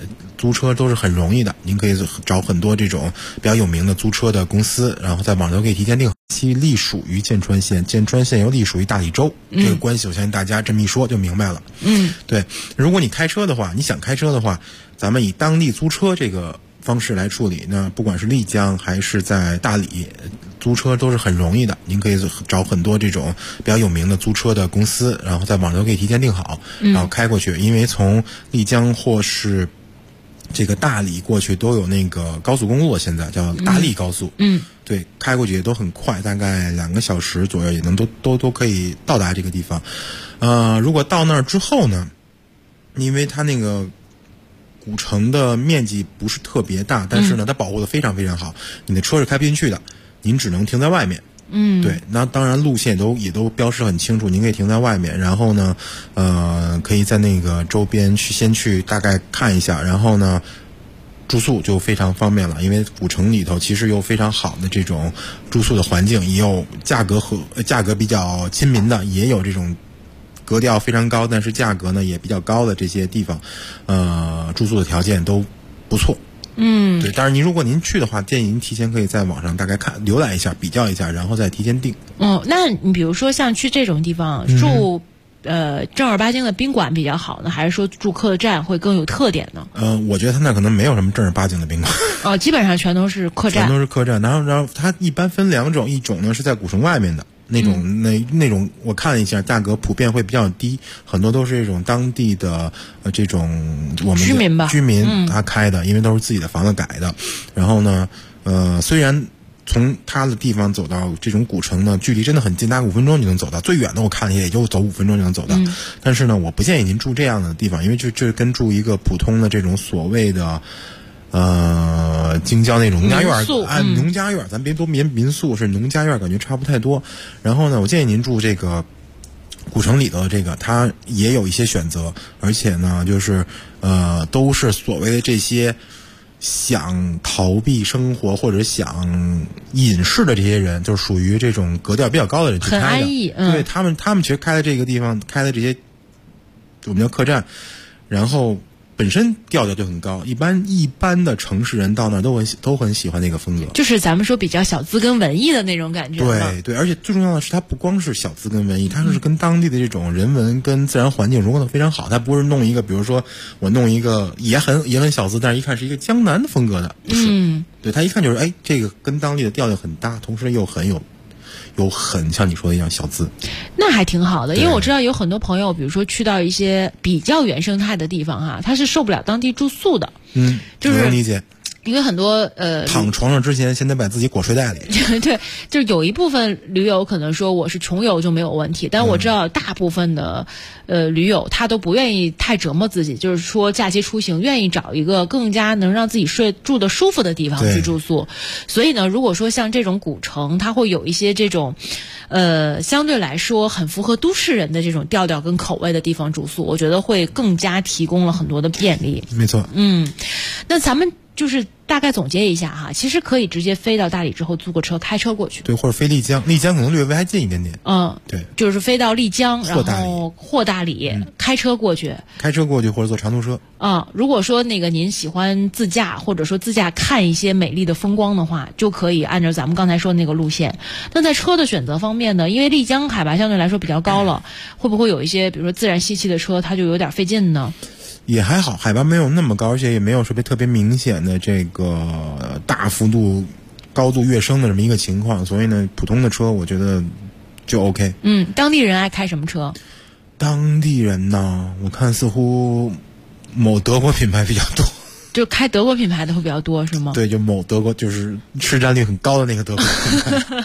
租车都是很容易的，您可以找很多这种比较有名的租车的公司，然后在网上可以提前订好。其隶属于剑川县，剑川县又隶属于大理州，这个关系我相信大家这么一说就明白了。对，如果你开车的话，你想开车的话，咱们以当地租车这个方式来处理，那不管是丽江还是在大理，租车都是很容易的，您可以找很多这种比较有名的租车的公司，然后在网上可以提前订好，然后开过去。因为从丽江或是这个大理过去都有那个高速公路，现在叫大荔高速，对，开过去也都很快，大概2个小时左右也能都可以到达这个地方。如果到那儿之后呢，因为它那个古城的面积不是特别大，但是呢它保护的非常非常好，你的车是开不进去的，您只能停在外面。对，那当然路线也都标示很清楚，您可以停在外面，然后呢可以在那个周边先去大概看一下，然后呢住宿就非常方便了，因为古城里头其实有非常好的这种住宿的环境，也有价格比较亲民的，也有这种格调非常高但是价格呢也比较高的这些地方，住宿的条件都不错。对，但是如果您去的话，建议您提前可以在网上大概浏览一下，比较一下，然后再提前订。 那你比如说像去这种地方住正儿八经的宾馆比较好呢，还是说住客栈会更有特点呢？ 我觉得他那可能没有什么正儿八经的宾馆。 基本上全都是客栈。 全都是客栈，然后它一般分2种，一种呢是在古城外面的。那种我看了一下，价格普遍会比较低，很多都是这种当地的这种我们居民他开的，因为都是自己的房子改的。然后呢，虽然从他的地方走到这种古城呢，距离真的很近，大概5分钟就能走到，最远的我看了也就走5分钟就能走到。但是呢，我不建议您住这样的地方，因为这跟住一个普通的这种所谓的京郊那种农家院，农家院，咱别说民宿，是农家院，感觉差不太多。然后呢，我建议您住这个古城里头这个，它也有一些选择，而且呢，就是都是所谓的这些想逃避生活或者想隐士的这些人，就是属于这种格调比较高的人去开的， 很安逸。 对，他们其实开的这个地方开的这些我们叫客栈，然后本身调就很高，一般的城市人到那都很喜欢那个风格， 就是咱们说比较小资跟文艺的那种感觉。 对，而且最重要的是，它不光是小资跟文艺，它是跟当地的这种人文跟自然环境融合的非常好。它不是弄一个，比如说我弄一个也很小资，但是一看是一个江南的风格的，不是。对，它一看就是这个跟当地的调很搭，同时又很像你说的一样小资， 那还挺好的。因为我知道有很多朋友，比如说去到一些比较原生态的地方他是受不了当地住宿的。就是能理解。 因为很多躺床上之前先得把自己裹睡袋里。 对，就是有一部分驴友可能说我是穷游就没有问题，但我知道大部分的驴友他都不愿意太折磨自己，就是说假期出行愿意找一个更加能让自己住得舒服的地方去住宿。所以呢，如果说像这种古城，它会有一些这种相对来说很符合都市人的这种调调跟口味的地方住宿，我觉得会更加提供了很多的便利。 没错。 那咱们就是大概总结一下其实可以直接飞到大理之后租个车开车过去。 对，或者飞丽江，丽江可能略微还近一点点。对， 就是飞到丽江，然后或大理，开车过去或者坐长途车。 如果说您喜欢自驾，或者说自驾看一些美丽的风光的话，就可以按照咱们刚才说的那个路线。那在车的选择方面呢，因为丽江海拔相对来说比较高了，会不会有一些比如说自然吸气的车它就有点费劲呢？ 也还好，海拔没有那么高，而且也没有特别明显的这个大幅度高度跃升的这么一个情况，所以呢，普通的车我觉得就 OK。 当地人爱开什么车？ 当地人呢，我看似乎某德国品牌比较多。 就开德国品牌的会比较多是吗？ 对，就某德国就是市占率很高的那个德国品牌。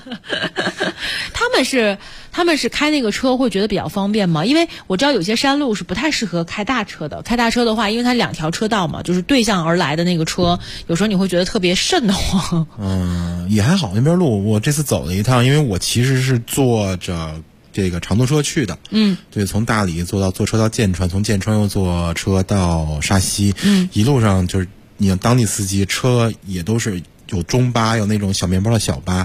他们是开那个车会觉得比较方便吗？因为我知道有些山路是不太适合开大车的。开大车的话，因为它2条车道嘛，就是对向而来的那个车，有时候你会觉得特别瘆得慌。 也还好，那边路我这次走了一趟，因为我其实是坐着这个长途车去的。对，从大理坐车到剑川，从剑川又坐车到沙溪。一路上就是你像当地司机，车也都是有中巴，有那种小面包的小巴。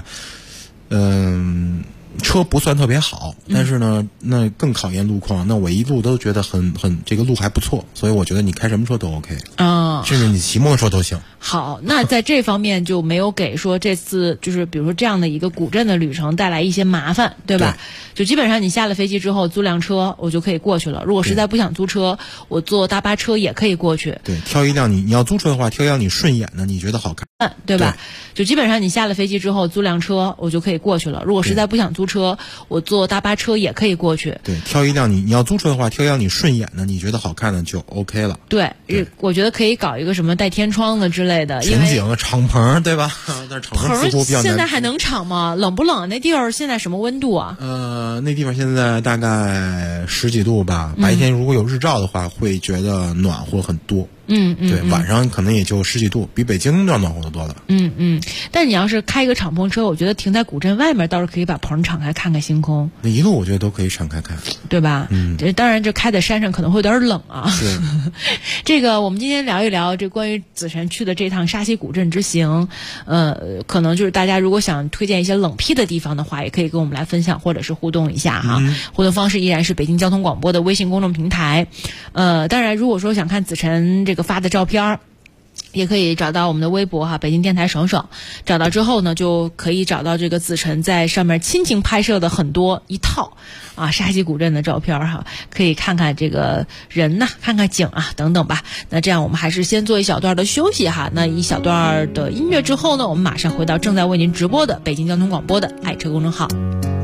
车不算特别好，但是呢，那更考验路况。那我一路都觉得很这个路还不错，所以我觉得你开什么车都 OK。 甚至你骑摩托车都行。 好，那在这方面就没有给说这次就是比如说这样的一个古镇的旅程带来一些麻烦，对吧？就基本上你下了飞机之后租辆车我就可以过去了，如果实在不想租车，我坐大巴车也可以过去。 对，挑一辆你要租车的话，挑一辆你顺眼的，你觉得好看， 对吧？就基本上你下了飞机之后租辆车我就可以过去了，如果实在不想租车，我坐大巴车也可以过去。 对，挑一辆你要租车的话，挑一辆你顺眼的，你觉得好看的就 OK 了。 对，我觉得可以搞一个什么带天窗的之类的， 全景敞篷，对吧？但是敞篷似乎比较难。 现在还能敞吗？冷不冷？那地儿现在什么温度啊？ 那地方现在大概10几度吧。白天如果有日照的话，会觉得暖和很多。对，晚上可能也就10几度，比北京要暖和得多了。 但你要是开一个敞篷车，我觉得停在古镇外面倒是可以把棚敞开看看星空。 那一路我觉得都可以敞开看， 对吧？当然这开在山上可能会有点冷啊。 是。 这个我们今天聊一聊这关于子晨去的这趟沙溪古镇之行，可能就是大家如果想推荐一些冷僻的地方的话，也可以跟我们来分享或者是互动一下哈。互动方式依然是北京交通广播的微信公众平台。当然如果说想看子晨这个发的照片，也可以找到我们的微博哈，北京电台爽爽，找到之后呢，就可以找到这个子晨在上面亲情拍摄的一套沙溪古镇的照片哈，可以看看这个人呐，看看景啊等等吧。那这样我们还是先做一小段的休息哈，那一小段的音乐之后呢，我们马上回到正在为您直播的北京交通广播的爱车公众号。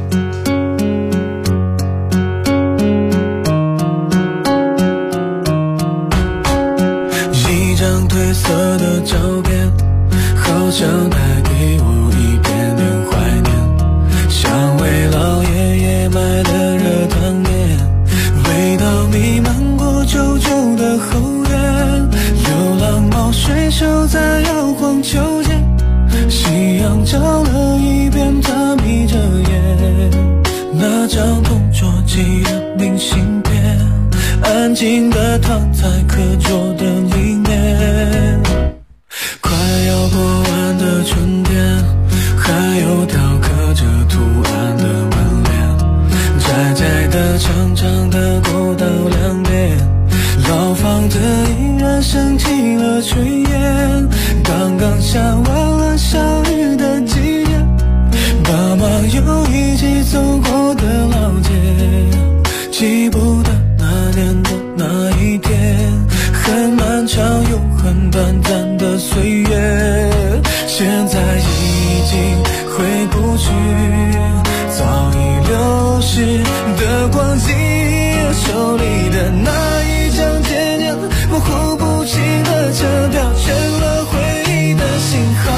褪色的照片，好像带给我一点点怀念，像为老爷爷买的热汤面，味道弥漫过旧旧的后院，流浪猫睡熟在摇晃秋千，夕阳照了一遍，他眯着眼，那张同桌寄的明信片，安静地躺在课桌的里面，快要过完的春天，还有雕刻着图案的门帘，窄窄的长长的过道两边，老房子依然升起了炊烟，刚刚下完了小雨的季节，爸妈又一起走过的老街，记不得那年的那一天，很漫长又很短暂的岁月，现在已经回不去早已流逝的光景，手里的那一张渐渐模糊不清的车票，成了回忆的信号，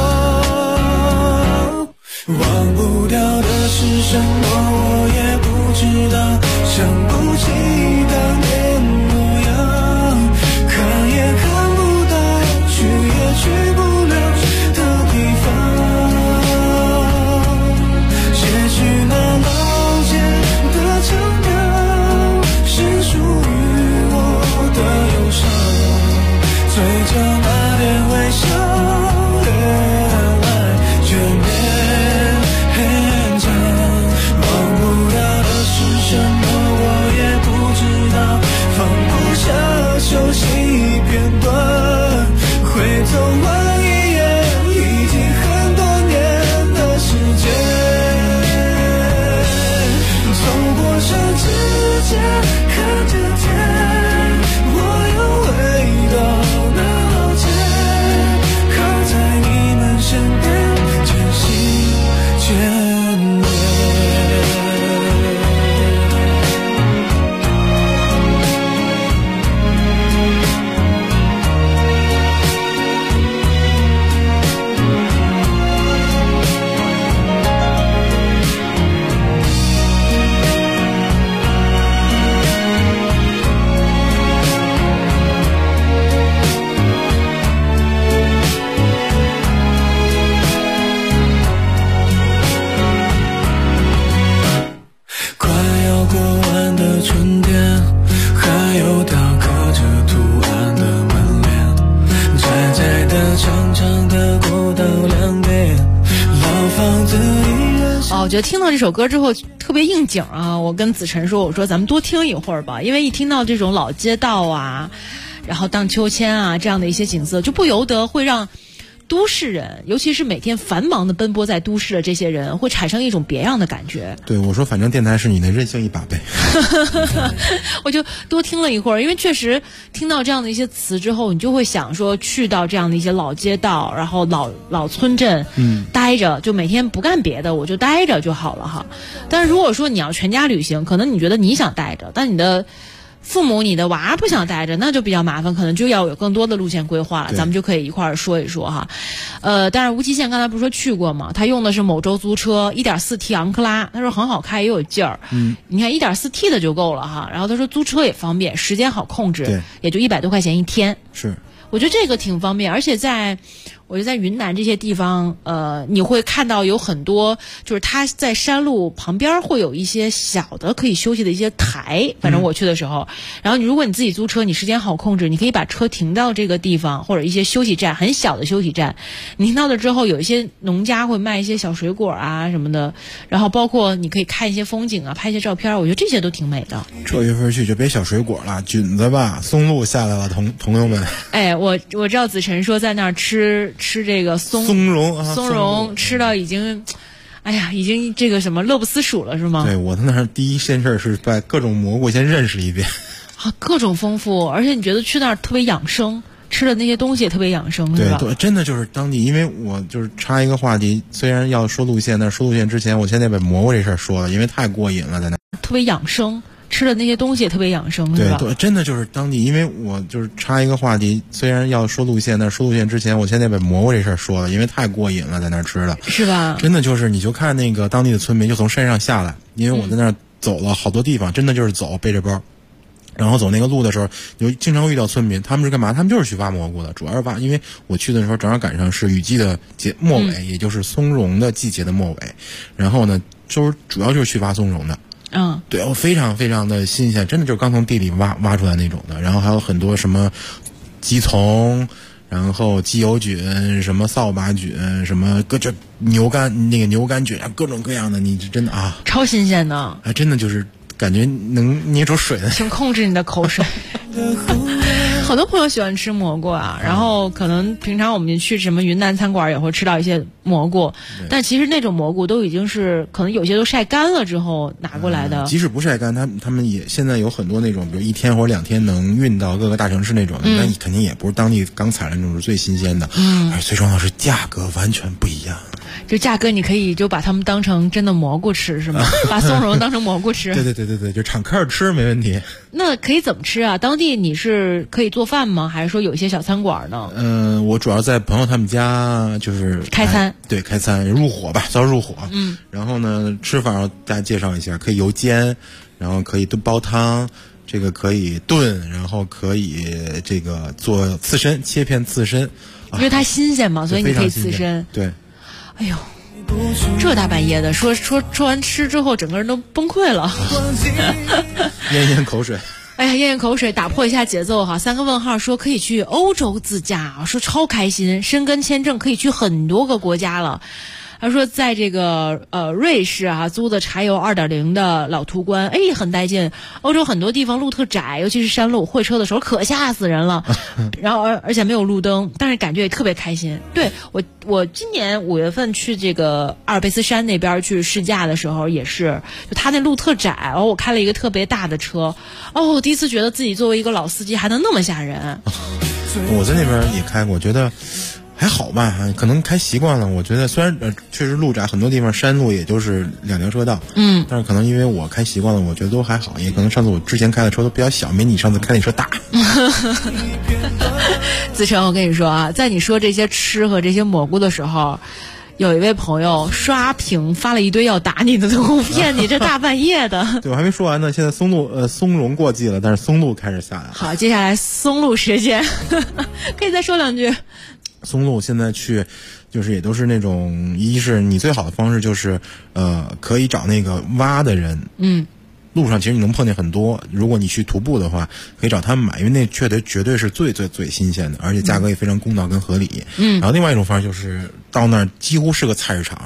忘不掉的是什么我也不知道，想不起当年模样，看也看不到，去也去不了的地方，也许那老街的城堡是属于我的忧伤，嘴角那点微笑越来越绵长，忘不掉的是什么我也不知道，放不下熟悉片段，回头望一眼已经很多年的时间，走过山之间看着天，我又回到那老街，靠在你们身边渐行渐远。快要过完的春天，还有雕刻着图案的门帘，窄窄的长长的过道两边，老房子依然我觉得听到这首歌之后特别应景啊！我跟子晨说，我说咱们多听一会儿吧，因为一听到这种老街道啊， 然后荡秋千啊这样的一些景色，就不由得会让都市人，尤其是每天繁忙的奔波在都市的这些人，会产生一种别样的感觉。 对，我说反正电台是你的任性一把呗。 我就多听了一会儿，因为确实听到这样的一些词之后，你就会想说去到这样的一些老街道，然后老村镇，待着，就每天不干别的，我就待着就好了哈。但是如果说你要全家旅行，可能你觉得你想待着，但你的父母你的娃不想待着，那就比较麻烦，可能就要有更多的路线规划了，咱们就可以一块儿说一说哈。但是无极限刚才不是说去过吗？他用的是某州租车 1.4T 昂克拉，他说很好开也有劲儿。你看 1.4T 的就够了哈。然后他说租车也方便，时间好控制，也就100多块钱一天。 是， 我觉得这个挺方便，而且我觉得在云南这些地方，你会看到有很多，就是它在山路旁边会有一些小的可以休息的一些台。反正我去的时候，然后如果你自己租车，你时间好控制，你可以把车停到这个地方，或者一些休息站，很小的休息站。你停到了之后，有一些农家会卖一些小水果啊什么的，然后包括你可以看一些风景啊，拍一些照片，我觉得这些都挺美的。 这月份去就别小水果了，菌子吧，松露下来了，朋友们。 哎，我知道子晨说在那儿吃这个松茸吃到已经，哎呀，已经这个什么乐不思蜀了，是吗？ 对，我在那儿第一件事是把各种蘑菇先认识一遍。 啊，各种丰富，而且你觉得去那儿特别养生，吃的那些东西也特别养生，是吧？ 对，真的就是当地，因为我就是插一个话题，虽然要说路线，但是说路线之前，我现在把蘑菇这事儿说了，因为太过瘾了，在那特别养生。吃的那些东西也特别养生，是吧？ 对，真的就是当地，因为我就是插一个话题，虽然要说路线，但是说路线之前，我现在把蘑菇这事儿说了，因为太过瘾了，在那儿吃了， 是吧？ 真的就是，你就看那个当地的村民就从山上下来，因为我在那儿走了好多地方，真的就是走背着包，然后走那个路的时候，你就经常会遇到村民，他们是干嘛？他们就是去挖蘑菇的，主要是挖，因为我去的时候正好赶上是雨季的末尾，也就是松茸的季节的末尾，然后呢，就是主要就是去挖松茸的。对，我非常非常的新鲜，真的就是刚从地里挖出来那种的。然后还有很多什么鸡丛，然后鸡油菌，什么扫把菌，什么各种牛肝菌啊，各种各样的，你真的啊， 超新鲜的， 真的就是感觉能捏出水来。 请控制你的口水。好多朋友喜欢吃蘑菇啊，然后可能平常我们去什么云南餐馆也会吃到一些蘑菇，但其实那种蘑菇都已经是可能有些都晒干了之后拿过来的。 即使不晒干，他们也现在有很多那种，比如1天或者2天能运到各个大城市那种的，那肯定也不是当地刚采的那种是最新鲜的。而最重要的是价格完全不一样。 就价格你可以就把它们当成真的蘑菇吃是吗？把松茸当成蘑菇吃。 对，就敞开吃没问题。 那可以怎么吃啊？当地你是可以做饭吗？还是说有一些小餐馆呢？ 我主要在朋友他们家就是开餐， 对，开餐入伙吧，早入伙。然后呢，吃法大家介绍一下，可以油煎，然后可以煲汤，这个可以炖，然后可以这个做刺身，切片刺身。 因为它新鲜嘛，所以你可以刺身。 对。 哎呦，这大半夜的说完吃之后，整个人都崩溃了， 咽口水。 哎呀，咽口水，打破一下节奏哈。3个问号说可以去欧洲自驾，说超开心，申根签证可以去很多个国家了。他说在这个瑞士啊租的柴油 2.0 的老途观，很带劲。欧洲很多地方路特窄，尤其是山路，会车的时候可吓死人了。然后而且没有路灯，但是感觉也特别开心。对，我今年5月份去这个阿尔卑斯山那边去试驾的时候也是，就他那路特窄，然后我开了一个特别大的车，我第一次觉得自己作为一个老司机还能那么吓人。 我在那边也开过，我觉得还好吧，可能开习惯了。我觉得虽然确实路窄，很多地方山路也就是2条车道，但是可能因为我开习惯了，我觉得都还好。也可能上次我之前开的车都比较小，没你上次开那车大。 子晨，我跟你说啊，在你说这些吃和这些蘑菇的时候，有一位朋友刷屏发了一堆要打你的图片，你这大半夜的。 对，我还没说完呢。现在松茸过季了，但是松露开始下来了。 好，接下来松露时间，可以再说2句。 松露现在去，就是也都是那种，一是你最好的方式就是，可以找那个挖的人，路上其实你能碰见很多。如果你去徒步的话，可以找他们买，因为那绝对是最新鲜的，而且价格也非常公道跟合理。然后另外一种方式就是到那儿几乎是个菜市场，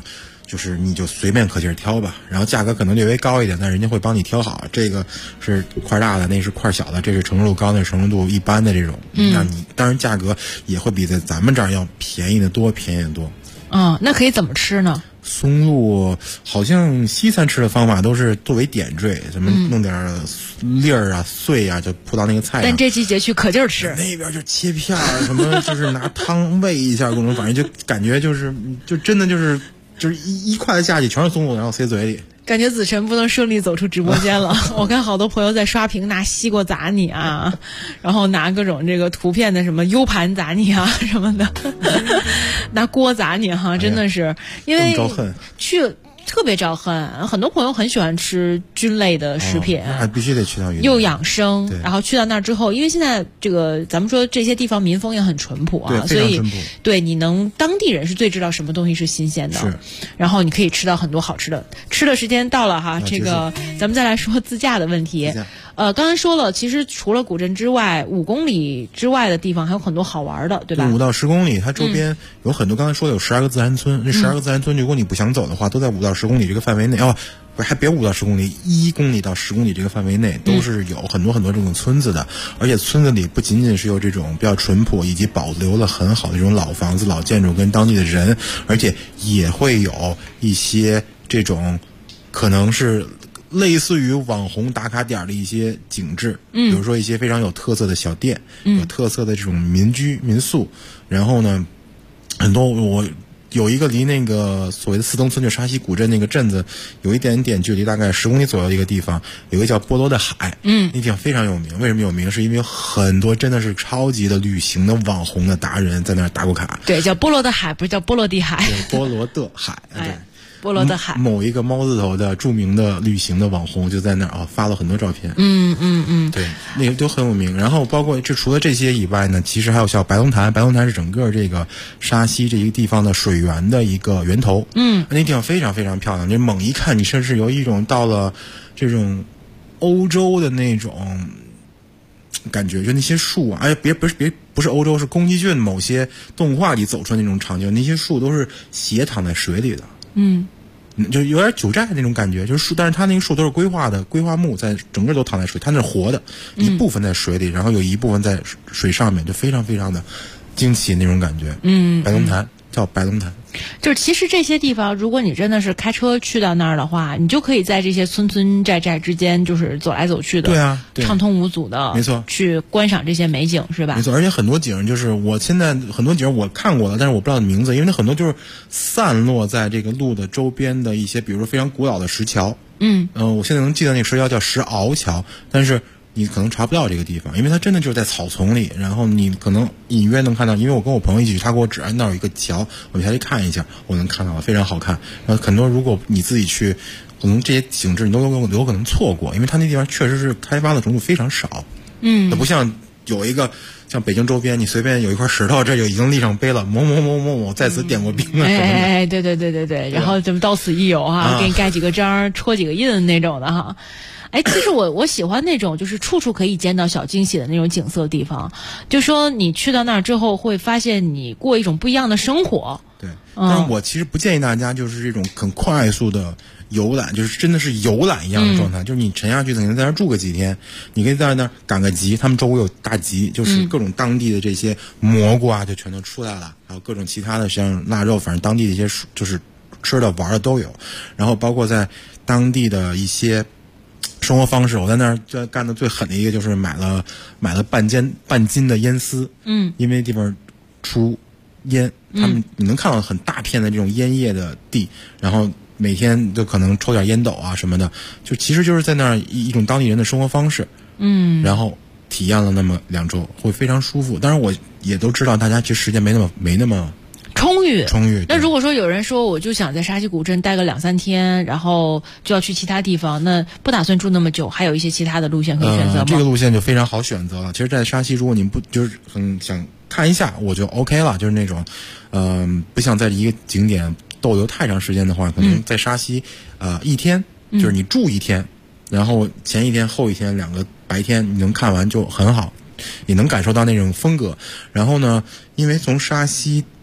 就是你就随便可劲儿挑吧，然后价格可能略微高一点，但人家会帮你挑好，这个是块大的，那是块小的，这是成熟度高，那是成熟度一般的这种。那你当然价格也会比在咱们这儿要便宜的多，便宜的多。 那可以怎么吃呢？ 松露好像西餐吃的方法都是作为点缀，什么弄点粒儿啊、碎啊，就铺到那个菜上。 但这季节去可劲儿吃， 那边就切片儿，什么就是拿汤煨一下，各种反正就感觉就真的就是一筷子下去全是松露，然后塞嘴里。 感觉子晨不能顺利走出直播间了。我看好多朋友在刷屏，拿西瓜砸你啊，然后拿各种这个图片的什么 U 盘砸你啊什么的，拿锅砸你哈，真的是因为去特别招恨。很多朋友很喜欢吃菌类的食品， 还必须得去到云南， 又养生。然后去到那儿之后，因为现在这个咱们说这些地方民风也很淳朴啊，所以对你能当地人是最知道什么东西是新鲜的。 是， 然后你可以吃到很多好吃的。吃的时间到了哈，这个咱们再来说自驾的问题。刚才说了，其实除了古镇之外，5公里之外的地方还有很多好玩的，对吧 ？5到10公里，它周边有很多。刚才说有12个自然村，这12个自然村，如果你不想走的话，都在5到10公里这个范围内。还别5到10公里，1公里到10公里这个范围内都是有很多很多这种村子的。而且村子里不仅仅是有这种比较淳朴以及保留了很好的这种老房子、老建筑跟当地的人，而且也会有一些这种可能是类似于网红打卡点的一些景致，比如说一些非常有特色的小店，有特色的这种民居民宿。然后呢，很多我有一个离那个所谓的四东村，就沙溪古镇那个镇子有一点点距离，大概10公里左右的一个地方，有一个叫波罗的海，那地方非常有名。为什么有名？是因为有很多真的是超级的旅行的网红的达人在那儿打过卡。 对，叫波罗的海，不是叫波罗的海。 对，波罗的海，对。 波罗的海， 某一个猫字头的著名的旅行的网红就在那儿发了很多照片。对，那个都很有名。然后包括除了这些以外呢，其实还有像白龙潭，白龙潭是整个这个沙溪这一个地方的水源的一个源头。那地方非常非常漂亮，就猛一看，你甚至有一种到了这种欧洲的那种感觉，就那些树啊，不是欧洲，是宫崎骏某些动画里走出的那种场景，那些树都是斜躺在水里的。就有点九寨那种感觉，就是树，但是它那个树都是规划木，在整个都躺在水，它那是活的，一部分在水里，然后有一部分在水上面，就非常非常的惊奇那种感觉。白龙潭叫白龙潭。 就是其实这些地方，如果你真的是开车去到那儿的话，你就可以在这些村村寨寨之间，就是走来走去的， 对啊， 畅通无阻的， 没错， 去观赏这些美景，是吧？ 没错，而且很多景就是我现在很多景我看过了，但是我不知道名字，因为它很多就是散落在这个路的周边的一些，比如说非常古老的石桥。我现在能记得那个石桥叫石鳌桥，但是你可能查不到这个地方，因为它真的就是在草丛里，然后你可能隐约能看到，因为我跟我朋友一起去，他给我指那儿有一个桥，我们下去看一下，我能看到了，非常好看。然后很多如果你自己去，可能这些景致你都有可能错过，因为它那地方确实是开发的程度非常少。它不像有一个像北京周边，你随便有一块石头，这就已经立上碑了，某在此点过兵啊什么的。对，然后怎么到此一游哈，给你盖几个章，戳几个印那种的哈。其实我喜欢那种就是处处可以见到小惊喜的那种景色的地方，就说你去到那儿之后会发现你过一种不一样的生活。 对，但是我其实不建议大家就是这种很快速的游览，就是真的是游览一样的状态，就是你沉下去可能在那儿住个几天，你可以在那儿赶个集，他们周围有大集，就是各种当地的这些蘑菇啊就全都出来了，还有各种其他的像腊肉，反正当地的一些就是吃的玩的都有，然后包括在当地的一些生活方式，我在那儿干的最狠的一个就是买了半斤的烟丝，因为那地方出烟，他们你能看到很大片的这种烟叶的地，然后每天就可能抽点烟斗啊什么的，就其实就是在那儿一种当地人的生活方式，然后体验了那么2周，会非常舒服。当然我也都知道大家其实时间没那么充裕。 那如果说有人说我就想在沙溪古镇待个2-3天，然后就要去其他地方，那不打算住那么久，还有一些其他的路线可以选择吗？ 这个路线就非常好选择了。其实在沙溪如果你不就是很想看一下，我就 OK 了，就是那种不想在一个景点逗留太长时间的话，可能在沙溪一天，就是你住一天，然后前一天后一天2个白天你能看完就很好，也能感受到那种风格。然后呢，因为从沙溪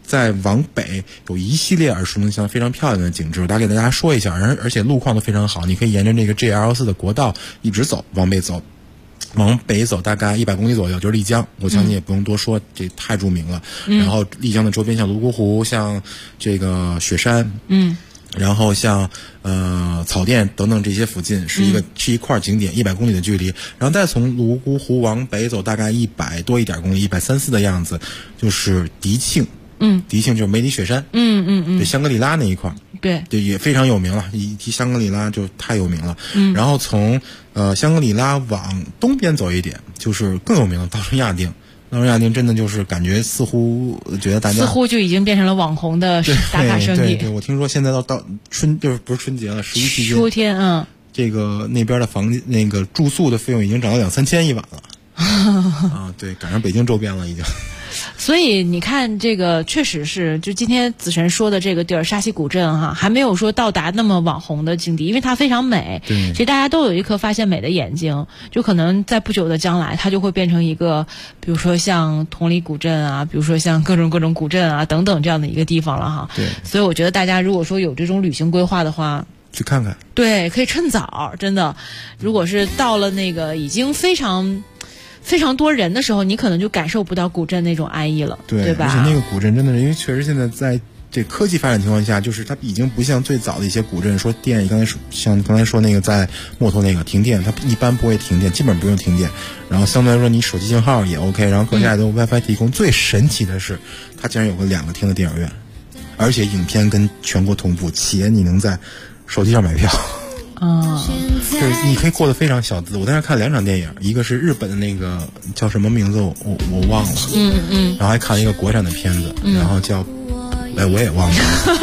再往北有一系列耳熟能详非常漂亮的景致，我大概给大家说一下，而且路况都非常好，你可以沿着这个 GL4 的国道一直走，往北走大概100公里左右就是丽江，我相信也不用多说，这太著名了。然后丽江的周边像泸沽湖，像这个雪山，然后像草甸等等这些附近是一块景点，100公里的距离，然后再从泸沽湖往北走大概100多一点公里，134的样子，就是迪庆。迪庆就是梅里雪山，对，香格里拉那一块，对，也非常有名了。一提香格里拉就太有名了。然后从香格里拉往东边走一点，就是更有名的稻城亚丁。稻城亚丁真的就是感觉似乎觉得大家似乎就已经变成了网红的打卡圣地。 对，我听说现在到就是不是春节了，11期间， 秋天， 这个那边的那个住宿的费用已经涨到2-3千一晚了。对，赶上北京周边了已经。 所以你看，这个确实是，就今天子晨说的这个地儿沙溪古镇哈，还没有说到达那么网红的境地，因为它非常美。其实大家都有一颗发现美的眼睛，就可能在不久的将来，它就会变成一个，比如说像同里古镇啊，比如说像各种古镇啊等等这样的一个地方了哈。对。所以我觉得大家如果说有这种旅行规划的话， 去看看。 对，可以趁早，真的。如果是到了那个已经非常多人的时候，你可能就感受不到古镇那种安逸了，对吧？ 而且那个古镇真的是，因为确实现在在这科技发展情况下，就是它已经不像最早的一些古镇，说电，像刚才说那个在木头那个停电，它一般不会停电，基本不用停电。然后相对来说，你手机信号也 OK， 然后各家也都有 WiFi 提供。最神奇的是，它竟然有个2个厅的电影院，而且影片跟全国同步，且你能在手机上买票。就是你可以过得非常小资。我在那看2场电影，一个是日本的那个叫什么名字我忘了，然后还看了一个国产的片子，然后叫我也忘了。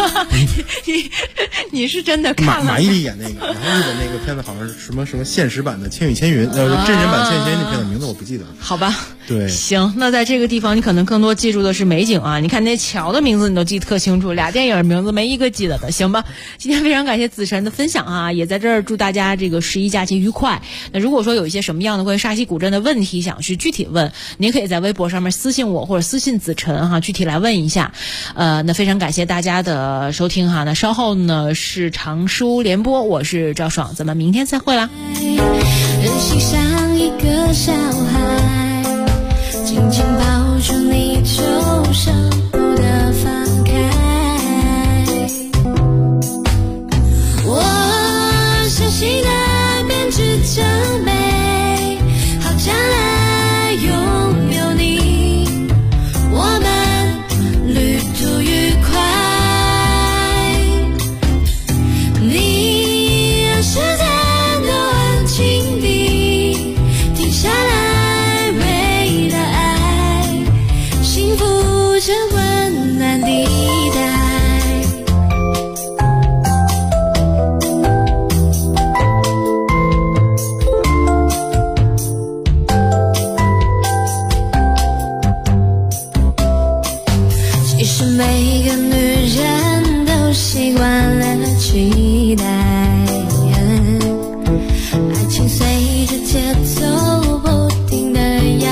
你是真的看了马伊琍演那个，然后日本那个片子好像是什么现实版的《千与千寻》，真人版《千与千寻》那片子名字我不记得了。 好吧， 对， 行，那在这个地方你可能更多记住的是美景啊，你看那桥的名字你都记得特清楚，2电影名字没一个记得的，行吧？今天非常感谢子晨的分享啊，也在这儿祝大家这个11假期愉快。那如果说有一些什么样的关于沙溪古镇的问题想去具体问，您可以在微博上面私信我或者私信子晨哈，具体来问一下。那非常感谢大家的收听哈，那稍后呢是长书联播，我是赵爽，咱们明天再会啦。 任性像一个小孩，紧紧抱住你就舍不得放开。我相信爱编织着美，好将来拥有你，我们旅途愉快。你让时间都安静地停下来，为了爱，幸福这温暖地带。其实每个女人都习惯了寂寞。